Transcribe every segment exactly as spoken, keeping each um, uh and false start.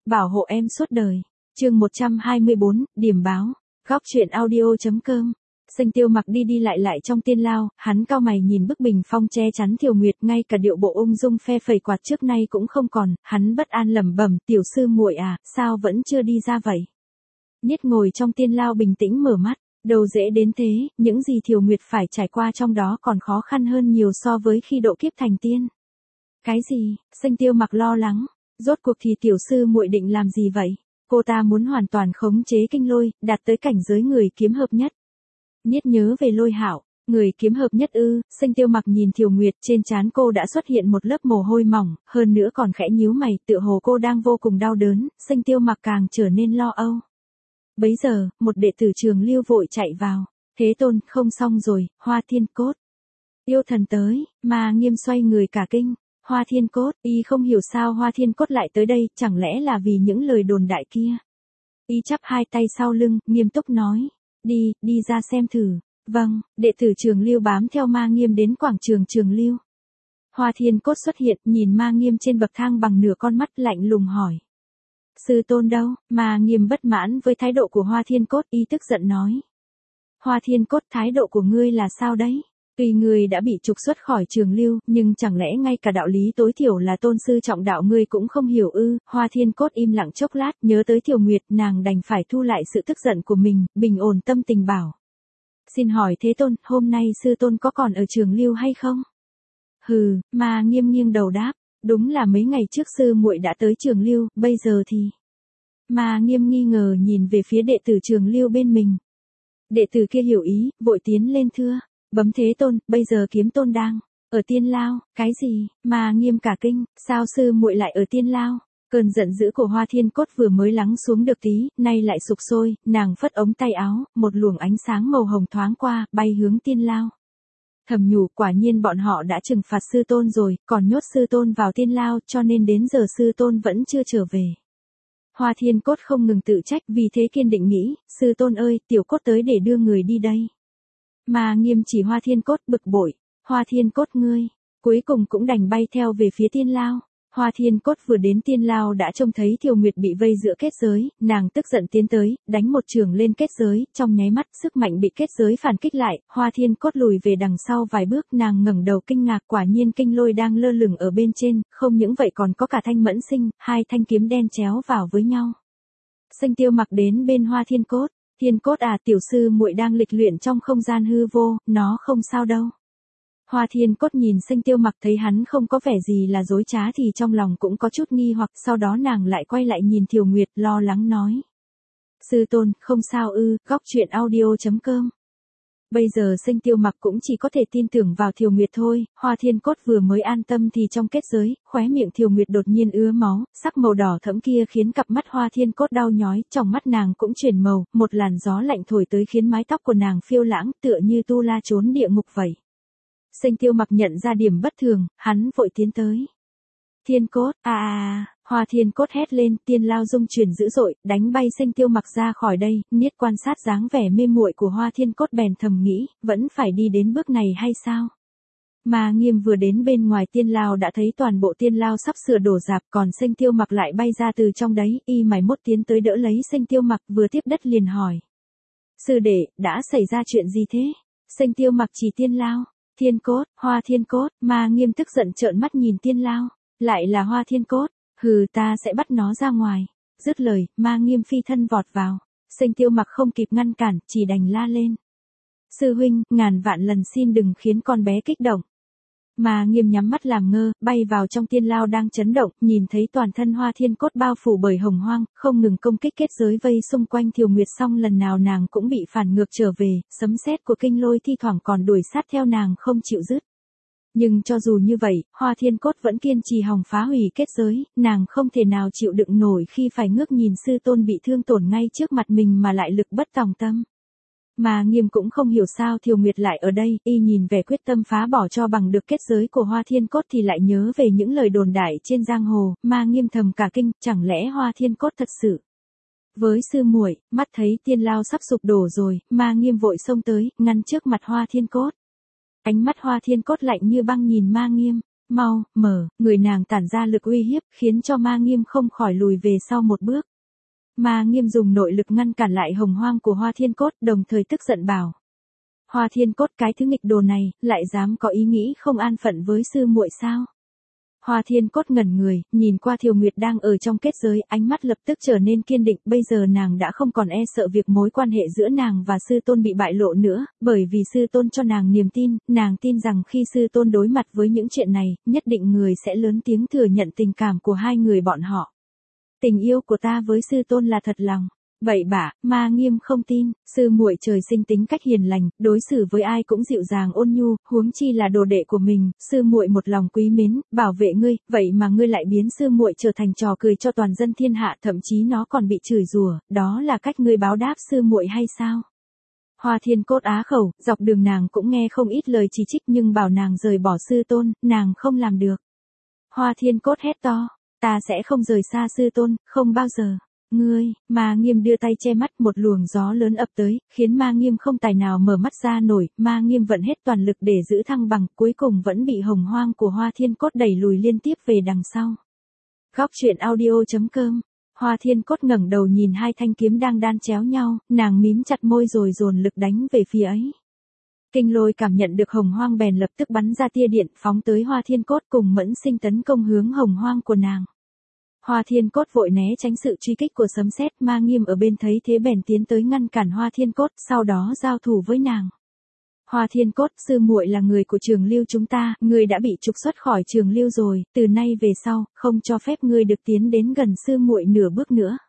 bảo hộ em suốt đời. Chương một trăm hai mươi bốn, điểm báo. Góc truyện audio.com. Xanh Tiêu Mặc đi đi lại lại trong tiên lao, hắn cau mày nhìn bức bình phong che chắn Thiều Nguyệt, ngay cả điệu bộ ung dung phe phẩy quạt trước nay cũng không còn, hắn bất an lẩm bẩm, tiểu sư muội à, sao vẫn chưa đi ra vậy? Niết ngồi trong tiên lao bình tĩnh mở mắt, đâu dễ đến thế, những gì Thiều Nguyệt phải trải qua trong đó còn khó khăn hơn nhiều so với khi độ kiếp thành tiên. Cái gì? Xanh Tiêu Mặc lo lắng, rốt cuộc thì tiểu sư muội định làm gì vậy? Cô ta muốn hoàn toàn khống chế kinh lôi, đạt tới cảnh giới người kiếm hợp nhất. Niết nhớ về Lôi Hạo, người kiếm hợp nhất ư? Xanh Tiêu Mặc nhìn Thiều Nguyệt, trên trán cô đã xuất hiện một lớp mồ hôi mỏng, hơn nữa còn khẽ nhíu mày, tựa hồ cô đang vô cùng đau đớn. Xanh Tiêu Mặc càng trở nên lo âu. Bấy giờ, một đệ tử Trường Lưu vội chạy vào. Thế Tôn, không xong rồi, Hoa Thiên Cốt. Yêu thần tới, mà Nghiêm xoay người cả kinh. Hoa Thiên Cốt, y không hiểu sao Hoa Thiên Cốt lại tới đây, chẳng lẽ là vì những lời đồn đại kia. Y chắp hai tay sau lưng, nghiêm túc nói. Đi, đi ra xem thử. Vâng, đệ tử Trường Lưu bám theo Ma Nghiêm đến quảng trường Trường Lưu. Hoa Thiên Cốt xuất hiện, nhìn Ma Nghiêm trên bậc thang bằng nửa con mắt, lạnh lùng hỏi. Sư tôn đâu? Ma Nghiêm bất mãn với thái độ của Hoa Thiên Cốt, y tức giận nói. Hoa Thiên Cốt, thái độ của ngươi là sao đấy? Tuy ngươi đã bị trục xuất khỏi Trường Lưu, nhưng chẳng lẽ ngay cả đạo lý tối thiểu là tôn sư trọng đạo ngươi cũng không hiểu ư? Hoa Thiên Cốt im lặng chốc lát, nhớ tới Thiều Nguyệt, nàng đành phải thu lại sự tức giận của mình, bình ổn tâm tình bảo. Xin hỏi Thế Tôn, hôm nay sư tôn có còn ở Trường Lưu hay không? Hừ, Ma Nghiêm nghiêng đầu đáp, đúng là mấy ngày trước sư muội đã tới Trường Lưu, bây giờ thì... Ma Nghiêm nghi ngờ nhìn về phía đệ tử Trường Lưu bên mình. Đệ tử kia hiểu ý, vội tiến lên thưa. Bấm Thế Tôn, bây giờ Kiếm Tôn đang ở tiên lao. Cái gì? Ma Nghiêm cả kinh, sao sư muội lại ở tiên lao? Cơn giận dữ của Hoa Thiên Cốt vừa mới lắng xuống được tí, nay lại sục sôi, nàng phất ống tay áo, một luồng ánh sáng màu hồng thoáng qua, bay hướng tiên lao. Thầm nhủ, quả nhiên bọn họ đã trừng phạt sư tôn rồi, còn nhốt sư tôn vào tiên lao, cho nên đến giờ sư tôn vẫn chưa trở về. Hoa Thiên Cốt không ngừng tự trách, vì thế kiên định nghĩ, sư tôn ơi, tiểu cốt tới để đưa người đi đây. Ma Nghiêm chỉ Hoa Thiên Cốt, bực bội. Hoa Thiên Cốt ngươi, cuối cùng cũng đành bay theo về phía tiên lao. Hoa Thiên Cốt vừa đến tiên lao đã trông thấy Thiều Nguyệt bị vây giữa kết giới, nàng tức giận tiến tới, đánh một chưởng lên kết giới, trong nháy mắt sức mạnh bị kết giới phản kích lại, Hoa Thiên Cốt lùi về đằng sau vài bước, nàng ngẩng đầu kinh ngạc, quả nhiên kinh lôi đang lơ lửng ở bên trên, không những vậy còn có cả thanh mẫn sinh, hai thanh kiếm đen chéo vào với nhau. Xanh Tiêu Mặc đến bên Hoa Thiên Cốt. Thiên Cốt à, tiểu sư muội đang lịch luyện trong không gian hư vô, nó không sao đâu. Hoa Thiên Cốt nhìn Xanh Tiêu Mặc thấy hắn không có vẻ gì là dối trá thì trong lòng cũng có chút nghi hoặc, sau đó nàng lại quay lại nhìn Thiều Nguyệt lo lắng nói. Sư tôn, không sao ư? Góc truyện audio.com. Bây giờ Xanh Tiêu Mặc cũng chỉ có thể tin tưởng vào Thiều Nguyệt thôi. Hoa Thiên Cốt vừa mới an tâm thì trong kết giới, khóe miệng Thiều Nguyệt đột nhiên ứa máu, sắc màu đỏ thẫm kia khiến cặp mắt Hoa Thiên Cốt đau nhói, trong mắt nàng cũng chuyển màu, một làn gió lạnh thổi tới khiến mái tóc của nàng phiêu lãng, tựa như tu la trốn địa ngục vậy. Xanh Tiêu Mặc nhận ra điểm bất thường, hắn vội tiến tới. Thiên Cốt, à à, Hoa Thiên Cốt hét lên, tiên lao rung chuyển dữ dội, đánh bay Xanh Tiêu Mặc ra khỏi đây. Niết quan sát dáng vẻ mê muội của Hoa Thiên Cốt bèn thầm nghĩ, vẫn phải đi đến bước này hay sao? Ma Nghiêm vừa đến bên ngoài tiên lao đã thấy toàn bộ tiên lao sắp sửa đổ rạp, còn Xanh Tiêu Mặc lại bay ra từ trong đấy, y mày mốt tiến tới đỡ lấy Xanh Tiêu Mặc, vừa tiếp đất liền hỏi. Sư đệ, đã xảy ra chuyện gì thế? Xanh Tiêu Mặc chỉ tiên lao. Thiên Cốt, Hoa Thiên Cốt, Ma Nghiêm tức giận trợn mắt nhìn tiên lao. Lại là Hoa Thiên Cốt, hừ, ta sẽ bắt nó ra ngoài. Dứt lời, Ma Nghiêm phi thân vọt vào. Xanh Tiêu Mặc không kịp ngăn cản, chỉ đành la lên. Sư huynh, ngàn vạn lần xin đừng khiến con bé kích động. Ma Nghiêm nhắm mắt làm ngơ, bay vào trong tiên lao đang chấn động, nhìn thấy toàn thân Hoa Thiên Cốt bao phủ bởi hồng hoang, không ngừng công kích kết giới vây xung quanh Thiều Nguyệt, xong lần nào nàng cũng bị phản ngược trở về, sấm sét của kinh lôi thi thoảng còn đuổi sát theo nàng không chịu dứt. Nhưng cho dù như vậy, Hoa Thiên Cốt vẫn kiên trì hòng phá hủy kết giới, nàng không thể nào chịu đựng nổi khi phải ngước nhìn sư tôn bị thương tổn ngay trước mặt mình mà lại lực bất tòng tâm. Ma Nghiêm cũng không hiểu sao Thiều Nguyệt lại ở đây, y nhìn vẻ quyết tâm phá bỏ cho bằng được kết giới của Hoa Thiên Cốt thì lại nhớ về những lời đồn đại trên giang hồ, Ma Nghiêm thầm cả kinh, chẳng lẽ Hoa Thiên Cốt thật sự với sư muội? Mắt thấy tiên lao sắp sụp đổ rồi, Ma Nghiêm vội xông tới, ngăn trước mặt Hoa Thiên Cốt. Ánh mắt Hoa Thiên Cốt lạnh như băng nhìn Ma Nghiêm, Mau, mở, người nàng tản ra lực uy hiếp, khiến cho Ma Nghiêm không khỏi lùi về sau một bước. Ma Nghiêm dùng nội lực ngăn cản lại hồng hoang của Hoa Thiên Cốt, đồng thời tức giận bảo. Hoa Thiên Cốt, cái thứ nghịch đồ này, lại dám có ý nghĩ không an phận với sư muội sao? Hoa Thiên Cốt ngẩn người, nhìn qua Thiều Nguyệt đang ở trong kết giới, ánh mắt lập tức trở nên kiên định, bây giờ nàng đã không còn e sợ việc mối quan hệ giữa nàng và sư tôn bị bại lộ nữa, bởi vì sư tôn cho nàng niềm tin, nàng tin rằng khi sư tôn đối mặt với những chuyện này, nhất định người sẽ lớn tiếng thừa nhận tình cảm của hai người bọn họ. Tình yêu của ta với sư tôn là thật lòng. Bậy bạ, Ma Nghiêm không tin, sư muội trời sinh tính cách hiền lành, đối xử với ai cũng dịu dàng ôn nhu, huống chi là đồ đệ của mình, sư muội một lòng quý mến, bảo vệ ngươi, vậy mà ngươi lại biến sư muội trở thành trò cười cho toàn dân thiên hạ, thậm chí nó còn bị chửi rủa, đó là cách ngươi báo đáp sư muội hay sao? Hoa Thiên Cốt á khẩu, dọc đường nàng cũng nghe không ít lời chỉ trích nhưng bảo nàng rời bỏ sư tôn, nàng không làm được. Hoa Thiên Cốt hét to, ta sẽ không rời xa sư tôn, không bao giờ. Ngươi, Ma Nghiêm đưa tay che mắt, một luồng gió lớn ập tới, khiến Ma Nghiêm không tài nào mở mắt ra nổi, Ma Nghiêm vận hết toàn lực để giữ thăng bằng, cuối cùng vẫn bị hồng hoang của Hoa Thiên Cốt đẩy lùi liên tiếp về đằng sau. Góc truyện audio chấm com. Hoa Thiên Cốt ngẩng đầu nhìn hai thanh kiếm đang đan chéo nhau, nàng mím chặt môi rồi dồn lực đánh về phía ấy. Kinh Lôi cảm nhận được hồng hoang bèn lập tức bắn ra tia điện phóng tới Hoa Thiên Cốt, cùng Mẫn Sinh tấn công hướng hồng hoang của nàng. Hoa Thiên Cốt vội né tránh sự truy kích của sấm sét, Ma Nghiêm ở bên thấy thế bèn tiến tới ngăn cản Hoa Thiên Cốt, sau đó giao thủ với nàng. Hoa Thiên Cốt, sư muội là người của Trường Lưu chúng ta, ngươi đã bị trục xuất khỏi Trường Lưu rồi, từ nay về sau, không cho phép ngươi được tiến đến gần sư muội nửa bước nữa.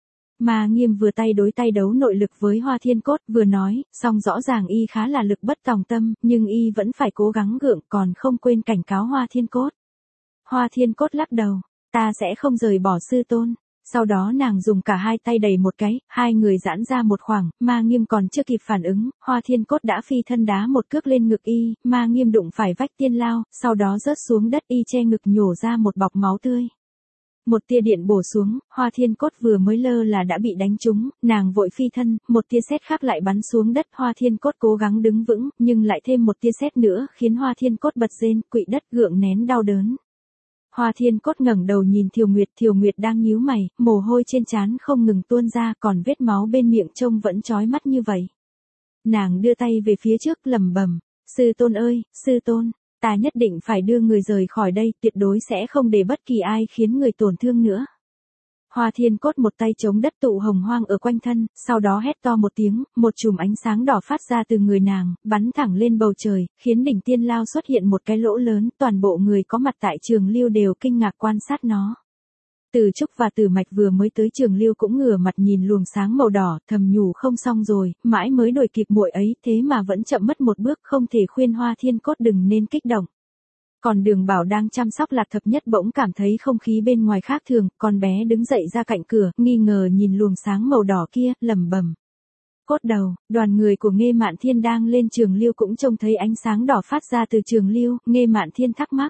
Ma Nghiêm vừa tay đối tay đấu nội lực với Hoa Thiên Cốt, vừa nói, song rõ ràng y khá là lực bất tòng tâm, nhưng y vẫn phải cố gắng gượng, còn không quên cảnh cáo Hoa Thiên Cốt. Hoa Thiên Cốt lắc đầu. Ta sẽ không rời bỏ sư tôn. Sau đó nàng dùng cả hai tay đẩy một cái, hai người giãn ra một khoảng, Ma Nghiêm còn chưa kịp phản ứng, Hoa Thiên Cốt đã phi thân đá một cước lên ngực y, Ma Nghiêm đụng phải vách tiên lao, sau đó rớt xuống đất, y che ngực nhổ ra một bọc máu tươi. Một tia điện bổ xuống, Hoa Thiên Cốt vừa mới lơ là đã bị đánh trúng, nàng vội phi thân, một tia sét khác lại bắn xuống đất, Hoa Thiên Cốt cố gắng đứng vững, nhưng lại thêm một tia sét nữa, khiến Hoa Thiên Cốt bật rên, quỵ đất gượng nén đau đớn. Hoa Thiên Cốt ngẩng đầu nhìn Thiều Nguyệt, Thiều Nguyệt đang nhíu mày, mồ hôi trên trán không ngừng tuôn ra, còn vết máu bên miệng trông vẫn chói mắt như vậy. Nàng đưa tay về phía trước lẩm bẩm, sư tôn ơi, sư tôn, ta nhất định phải đưa người rời khỏi đây, tuyệt đối sẽ không để bất kỳ ai khiến người tổn thương nữa. Hoa Thiên Cốt một tay chống đất tụ hồng hoang ở quanh thân, sau đó hét to một tiếng, một chùm ánh sáng đỏ phát ra từ người nàng, bắn thẳng lên bầu trời, khiến đỉnh tiên lao xuất hiện một cái lỗ lớn, toàn bộ người có mặt tại Trường Lưu đều kinh ngạc quan sát nó. Từ Trúc và Tử Mạch vừa mới tới Trường Lưu cũng ngửa mặt nhìn luồng sáng màu đỏ, thầm nhủ không xong rồi, mãi mới đuổi kịp muội ấy, thế mà vẫn chậm mất một bước, không thể khuyên Hoa Thiên Cốt đừng nên kích động. Còn Đường Bảo đang chăm sóc Lạc Thập Nhất bỗng cảm thấy không khí bên ngoài khác thường, con bé đứng dậy ra cạnh cửa, nghi ngờ nhìn luồng sáng màu đỏ kia, lẩm bẩm. Cốt đầu, đoàn người của Nghê Mạn Thiên đang lên Trường Lưu cũng trông thấy ánh sáng đỏ phát ra từ Trường Lưu, Nghê Mạn Thiên thắc mắc.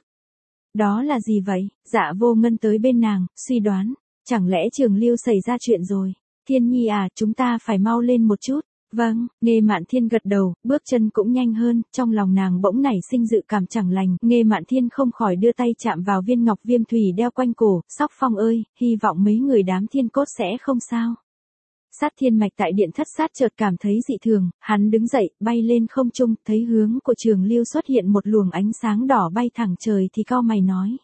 Đó là gì vậy? Dạ Vô Ngân tới bên nàng, suy đoán, chẳng lẽ Trường Lưu xảy ra chuyện rồi? Thiên Nhi à, chúng ta phải mau lên một chút. Vâng, Nghê Mạn Thiên gật đầu, bước chân cũng nhanh hơn, trong lòng nàng bỗng nảy sinh dự cảm chẳng lành, Nghê Mạn Thiên không khỏi đưa tay chạm vào viên ngọc viêm thủy đeo quanh cổ, Sóc Phong ơi, hy vọng mấy người đám Thiên Cốt sẽ không sao. Sát Thiên Mạch tại điện thất sát chợt cảm thấy dị thường, hắn đứng dậy, bay lên không trung, thấy hướng của Trường Lưu xuất hiện một luồng ánh sáng đỏ bay thẳng trời thì cau mày nói.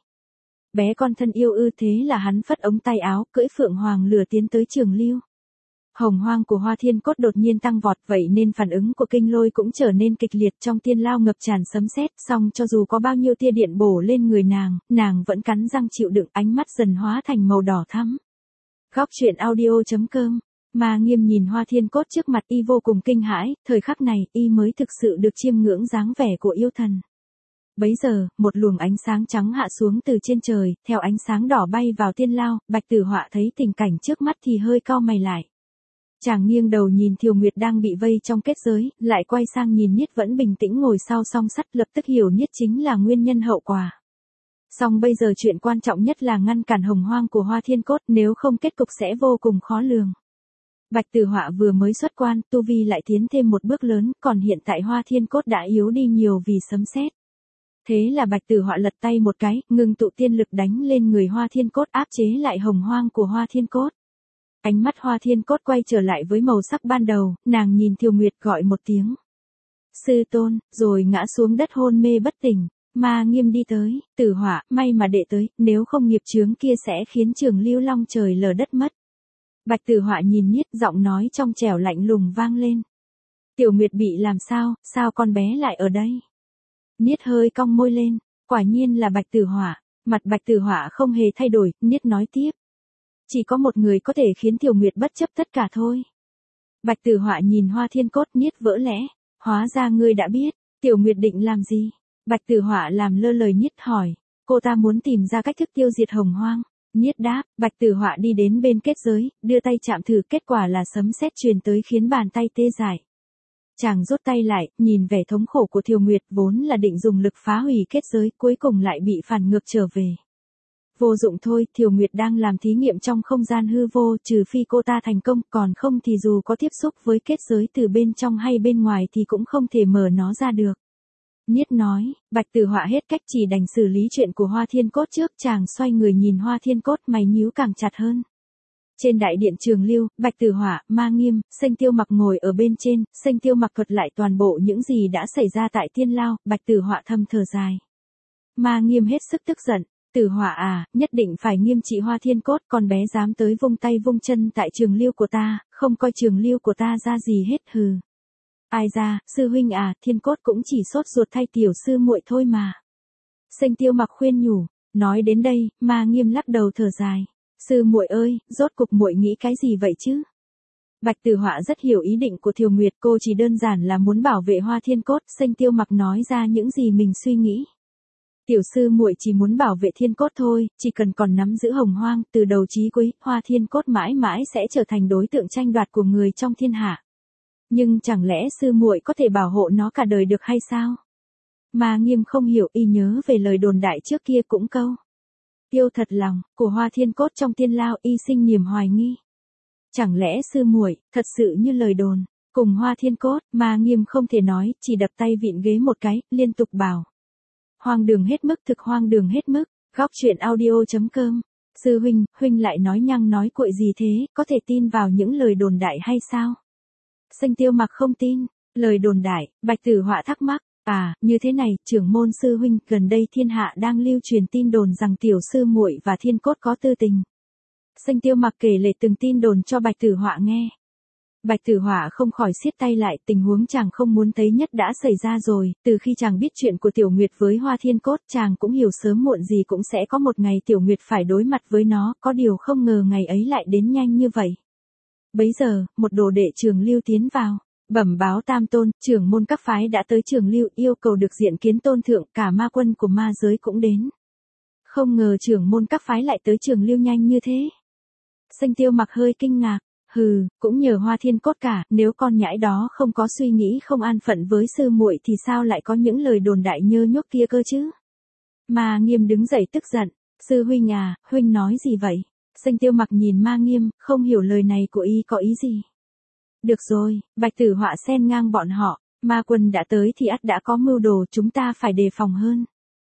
Bé con thân yêu ư, thế là hắn phất ống tay áo, cưỡi Phượng Hoàng lửa tiến tới Trường Lưu. Hồng hoang của Hoa Thiên Cốt đột nhiên tăng vọt, vậy nên phản ứng của Kinh Lôi cũng trở nên kịch liệt, trong tiên lao ngập tràn sấm sét, song cho dù có bao nhiêu tia điện bổ lên người nàng, nàng vẫn cắn răng chịu đựng, ánh mắt dần hóa thành màu đỏ thắm. Góc truyện audio chấm com. Ma Nghiêm nhìn Hoa Thiên Cốt trước mặt y vô cùng kinh hãi, thời khắc này y mới thực sự được chiêm ngưỡng dáng vẻ của yêu thần. Bấy giờ, một luồng ánh sáng trắng hạ xuống từ trên trời, theo ánh sáng đỏ bay vào tiên lao, Bạch Tử Họa thấy tình cảnh trước mắt thì hơi cau mày lại. Chàng nghiêng đầu nhìn Thiều Nguyệt đang bị vây trong kết giới, lại quay sang nhìn Niết vẫn bình tĩnh ngồi sau song sắt, lập tức hiểu Niết chính là nguyên nhân hậu quả. Song bây giờ chuyện quan trọng nhất là ngăn cản hồng hoang của Hoa Thiên Cốt, nếu không kết cục sẽ vô cùng khó lường. Bạch Tử Họa vừa mới xuất quan, tu vi lại tiến thêm một bước lớn, còn hiện tại Hoa Thiên Cốt đã yếu đi nhiều vì sấm sét. Thế là Bạch Tử Họa lật tay một cái, ngưng tụ tiên lực đánh lên người Hoa Thiên Cốt áp chế lại hồng hoang của Hoa Thiên Cốt. Ánh mắt Hoa Thiên Cốt quay trở lại với màu sắc ban đầu, nàng nhìn Thiều Nguyệt gọi một tiếng. Sư tôn, rồi ngã xuống đất hôn mê bất tỉnh. Ma Nghiêm đi tới, Tử Họa, may mà đệ tới, nếu không nghiệp chướng kia sẽ khiến Trường Lưu Long trời lở đất mất. Bạch Tử Họa nhìn Niết, giọng nói trong trẻo lạnh lùng vang lên. Tiểu Nguyệt bị làm sao, sao con bé lại ở đây? Niết hơi cong môi lên, quả nhiên là Bạch Tử Họa. Mặt Bạch Tử Họa không hề thay đổi, Niết nói tiếp. Chỉ có một người có thể khiến Tiểu Nguyệt bất chấp tất cả thôi. Bạch Tử Họa nhìn Hoa Thiên Cốt, Niết vỡ lẽ. Hóa ra ngươi đã biết, Tiểu Nguyệt định làm gì? Bạch Tử Họa làm lơ lời Niết hỏi. Cô ta muốn tìm ra cách thức tiêu diệt hồng hoang. Niết đáp, Bạch Tử Họa đi đến bên kết giới, đưa tay chạm thử, kết quả là sấm sét truyền tới khiến bàn tay tê dại. Chàng rút tay lại, nhìn vẻ thống khổ của Thiều Nguyệt, vốn là định dùng lực phá hủy kết giới, cuối cùng lại bị phản ngược trở về. Vô dụng thôi, Thiều Nguyệt đang làm thí nghiệm trong không gian hư vô, trừ phi cô ta thành công, còn không thì dù có tiếp xúc với kết giới từ bên trong hay bên ngoài thì cũng không thể mở nó ra được. Niết nói, Bạch Tử Họa hết cách chỉ đành xử lý chuyện của Hoa Thiên Cốt trước, chàng xoay người nhìn Hoa Thiên Cốt, mày nhíu càng chặt hơn. Trên đại điện Trường Lưu, Bạch Tử Họa, Ma Nghiêm, Sanh Tiêu Mặc ngồi ở bên trên, Sanh Tiêu Mặc thuật lại toàn bộ những gì đã xảy ra tại Tiên Lao, Bạch Tử Họa thầm thở dài. Ma Nghiêm hết sức tức giận, Tử Họa à, nhất định phải nghiêm trị Hoa Thiên Cốt, con bé dám tới vung tay vung chân tại Trường Lưu của ta, không coi Trường Lưu của ta ra gì hết, hừ. Ai ra, sư huynh à, Thiên Cốt cũng chỉ sốt ruột thay tiểu sư muội thôi mà. Sanh Tiêu Mặc khuyên nhủ, nói đến đây, Ma Nghiêm lắc đầu thở dài. Sư muội ơi, rốt cục muội nghĩ cái gì vậy chứ? Bạch Tử Họa rất hiểu ý định của Thiều Nguyệt, cô chỉ đơn giản là muốn bảo vệ Hoa Thiên Cốt. Sanh Tiêu Mặc nói ra những gì mình suy nghĩ. Tiểu sư muội chỉ muốn bảo vệ Thiên Cốt thôi, chỉ cần còn nắm giữ hồng hoang, từ đầu chí cuối, Hoa Thiên Cốt mãi mãi sẽ trở thành đối tượng tranh đoạt của người trong thiên hạ. Nhưng chẳng lẽ sư muội có thể bảo hộ nó cả đời được hay sao? Ma Nghiêm không hiểu, y nhớ về lời đồn đại trước kia cũng câu. Yêu thật lòng, của Hoa Thiên Cốt trong Tiên Lao, y sinh niềm hoài nghi. Chẳng lẽ sư muội thật sự như lời đồn, cùng Hoa Thiên Cốt? Ma Nghiêm không thể nói, chỉ đập tay vịn ghế một cái, liên tục bảo. Hoang đường hết mức, thực hoang đường hết mức. Góc truyện audio chấm com. Sư huynh, huynh lại nói nhăng nói cuội gì thế, có thể tin vào những lời đồn đại hay sao? Sanh Tiêu Mặc không tin, lời đồn đại. Bạch Tử Họa thắc mắc. À, như thế này, trưởng môn sư huynh, gần đây thiên hạ đang lưu truyền tin đồn rằng tiểu sư muội và Thiên Cốt có tư tình. Sanh Tiêu Mặc kể lể từng tin đồn cho Bạch Tử Họa nghe. Bạch Tử Họa không khỏi siết tay lại, tình huống chàng không muốn thấy nhất đã xảy ra rồi, từ khi chàng biết chuyện của Tiểu Nguyệt với Hoa Thiên Cốt, chàng cũng hiểu sớm muộn gì cũng sẽ có một ngày Tiểu Nguyệt phải đối mặt với nó, có điều không ngờ ngày ấy lại đến nhanh như vậy. Bấy giờ, một đồ đệ Trường Lưu tiến vào. Bẩm báo Tam Tôn, trưởng môn các phái đã tới Trường Lưu, yêu cầu được diện kiến tôn thượng, cả ma quân của ma giới cũng đến. Không ngờ trưởng môn các phái lại tới Trường Lưu nhanh như thế. Sanh Tiêu Mặc hơi kinh ngạc, hừ, cũng nhờ Hoa Thiên Cốt cả, nếu con nhãi đó không có suy nghĩ không an phận với sư muội thì sao lại có những lời đồn đại nhơ nhóc kia cơ chứ? Ma Nghiêm đứng dậy tức giận, sư huynh à, huynh nói gì vậy? Sanh Tiêu Mặc nhìn Ma Nghiêm, không hiểu lời này của y có ý gì. Được rồi, Bạch Tử Họa xen ngang bọn họ, ma quân đã tới thì ắt đã có mưu đồ, chúng ta phải đề phòng hơn.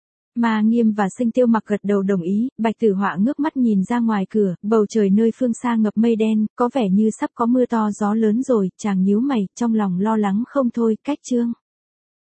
Ma Nghiêm và Sanh Tiêu Mặc gật đầu đồng ý, Bạch Tử Họa ngước mắt nhìn ra ngoài cửa, bầu trời nơi phương xa ngập mây đen, có vẻ như sắp có mưa to gió lớn rồi, chàng nhíu mày, trong lòng lo lắng không thôi. Cách chương